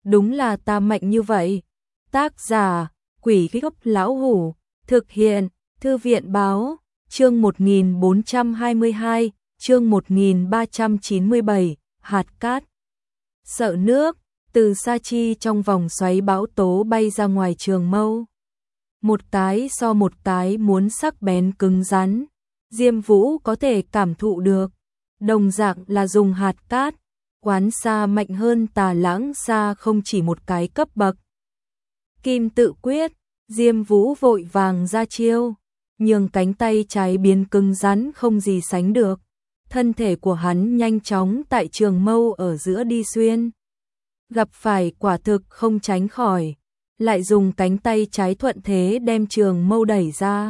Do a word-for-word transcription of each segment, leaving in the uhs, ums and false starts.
đúng là ta mạnh như vậy. Tác giả, Quỷ Gốc Lão Hủ, thực hiện, Thư viện Báo, chương một nghìn bốn trăm hai mươi hai, chương một nghìn ba trăm chín mươi bảy, hạt cát. Sợ nước, từ Sa Chi trong vòng xoáy bão tố bay ra ngoài Trường Mâu. Một cái so một cái muốn sắc bén cứng rắn, Diêm Vũ có thể cảm thụ được. Đồng dạng là dùng hạt cát, Quán Sa mạnh hơn Tà Lãng Sa không chỉ một cái cấp bậc. Kim tự quyết, Diêm Vũ vội vàng ra chiêu, nhường cánh tay trái biến cứng rắn không gì sánh được. Thân thể của hắn nhanh chóng tại Trường Mâu ở giữa đi xuyên. Gặp phải quả thực không tránh khỏi, lại dùng cánh tay trái thuận thế đem Trường Mâu đẩy ra.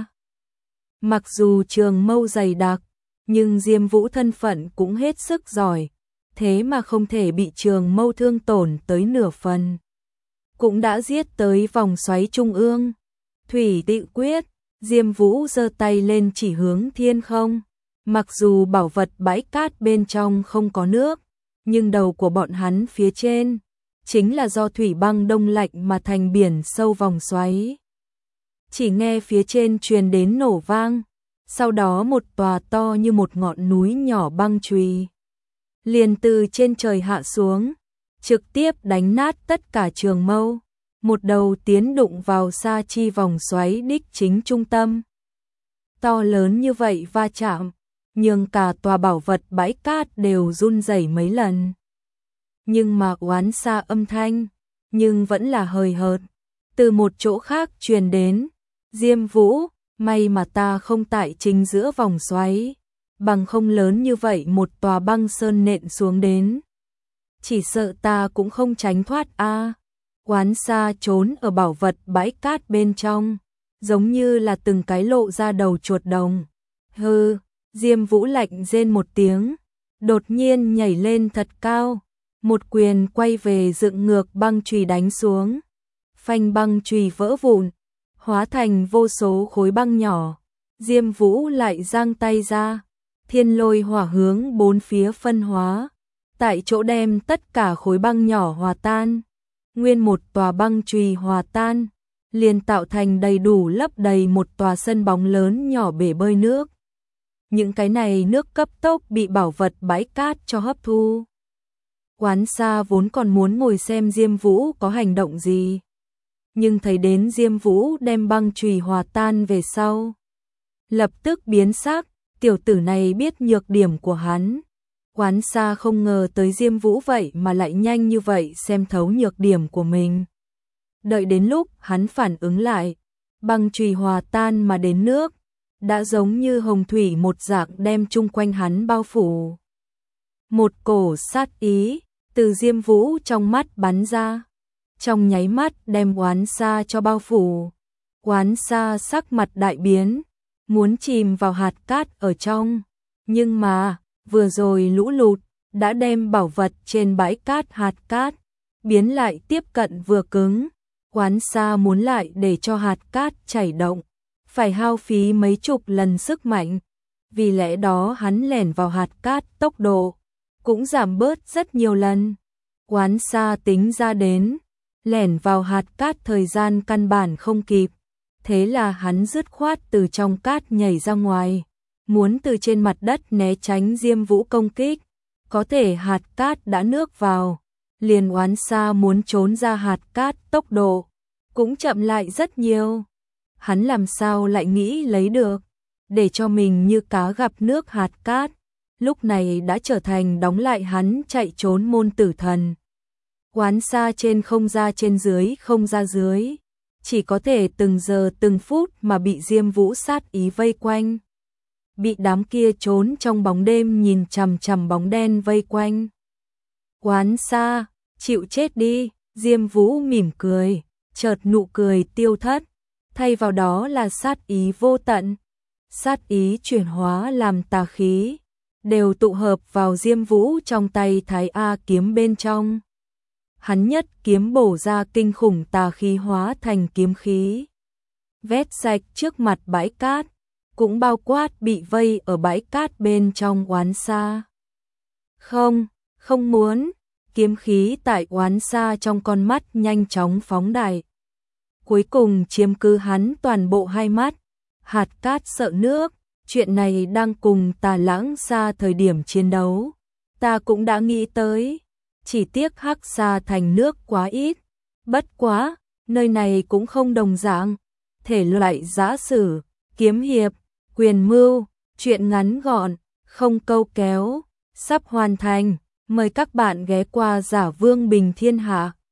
Mặc dù Trường Mâu dày đặc, nhưng Diêm Vũ thân phận cũng hết sức giỏi, thế mà không thể bị Trường Mâu thương tổn tới nửa phần. Cũng đã giết tới vòng xoáy trung ương. Thủy tự quyết, Diêm Vũ giơ tay lên chỉ hướng thiên không. Mặc dù bảo vật bãi cát bên trong không có nước, nhưng đầu của bọn hắn phía trên chính là do thủy băng đông lạnh mà thành biển sâu vòng xoáy. Chỉ nghe phía trên truyền đến nổ vang, sau đó một tòa to như một ngọn núi nhỏ băng chùy liền từ trên trời hạ xuống, trực tiếp đánh nát tất cả Trường Mâu, một đầu tiến đụng vào Sa Chi vòng xoáy đích chính trung tâm. To lớn như vậy va chạm, nhưng cả tòa bảo vật bãi cát đều run rẩy mấy lần. Nhưng mà oán xa âm thanh, nhưng vẫn là hời hợt, từ một chỗ khác truyền đến. Diêm Vũ, may mà ta không tại chính giữa vòng xoáy, bằng không lớn như vậy một tòa băng sơn nện xuống đến, chỉ sợ ta cũng không tránh thoát a. À. Quán Sa trốn ở bảo vật bãi cát bên trong, giống như là từng cái lộ ra đầu chuột đồng. Hừ, Diêm Vũ lạnh rên một tiếng, đột nhiên nhảy lên thật cao, một quyền quay về dựng ngược băng chùy đánh xuống. Phanh, băng chùy vỡ vụn, hóa thành vô số khối băng nhỏ. Diêm Vũ lại giang tay ra, thiên lôi hỏa hướng bốn phía phân hóa, tại chỗ đem tất cả khối băng nhỏ hòa tan. Nguyên một tòa băng chùy hòa tan, liền tạo thành đầy đủ lấp đầy một tòa sân bóng lớn nhỏ bể bơi nước. Những cái này nước cấp tốc bị bảo vật bãi cát cho hấp thu. Quán Sa vốn còn muốn ngồi xem Diêm Vũ có hành động gì, nhưng thấy đến Diêm Vũ đem băng chùy hòa tan về sau, lập tức biến sắc. Tiểu tử này biết nhược điểm của hắn. Quán Sa không ngờ tới Diêm Vũ vậy mà lại nhanh như vậy xem thấu nhược điểm của mình. Đợi đến lúc hắn phản ứng lại, băng chùy hòa tan mà đến nước, đã giống như hồng thủy một dạng đem chung quanh hắn bao phủ. Một cổ sát ý từ Diêm Vũ trong mắt bắn ra, trong nháy mắt đem Quán Sa cho bao phủ. Quán Sa sắc mặt đại biến, muốn chìm vào hạt cát ở trong, nhưng mà vừa rồi lũ lụt đã đem bảo vật trên bãi cát hạt cát biến lại tiếp cận vừa cứng. Quán Sa muốn lại để cho hạt cát chảy động, phải hao phí mấy chục lần sức mạnh, vì lẽ đó hắn lẻn vào hạt cát tốc độ cũng giảm bớt rất nhiều lần. Quán Sa tính ra đến, lẻn vào hạt cát thời gian căn bản không kịp, thế là hắn dứt khoát từ trong cát nhảy ra ngoài, muốn từ trên mặt đất né tránh Diêm Vũ công kích. Có thể hạt cát đã nước vào, liền Oán Sa muốn trốn ra hạt cát tốc độ cũng chậm lại rất nhiều. Hắn làm sao lại nghĩ lấy được, để cho mình như cá gặp nước hạt cát, lúc này đã trở thành đóng lại hắn chạy trốn môn tử thần. Oán Sa trên không ra trên dưới không ra dưới, chỉ có thể từng giờ từng phút mà bị Diêm Vũ sát ý vây quanh. Bị đám kia trốn trong bóng đêm nhìn chằm chằm bóng đen vây quanh. Quán Sa, chịu chết đi. Diêm Vũ mỉm cười, chợt nụ cười tiêu thất, thay vào đó là sát ý vô tận. Sát ý chuyển hóa làm tà khí, đều tụ hợp vào Diêm Vũ trong tay Thái A kiếm bên trong. Hắn nhất kiếm bổ ra kinh khủng tà khí hóa thành kiếm khí, vét sạch trước mặt bãi cát, cũng bao quát bị vây ở bãi cát bên trong Oán Sa. Không, không muốn. kiếm khí tại oán xa trong con mắt nhanh chóng phóng đại. Cuối cùng chiếm cứ hắn toàn bộ hai mắt. Hạt cát sợ nước, chuyện này đang cùng Tà Lãng Xa thời điểm chiến đấu. Ta cũng đã nghĩ tới, chỉ tiếc Hắc Sa thành nước quá ít. Bất quá, nơi này cũng không đồng dạng. Thể loại giã sử, kiếm hiệp, quyền mưu, chuyện ngắn gọn, không câu kéo, sắp hoàn thành. Mời các bạn ghé qua Giả Vương Bình Thiên Hạ.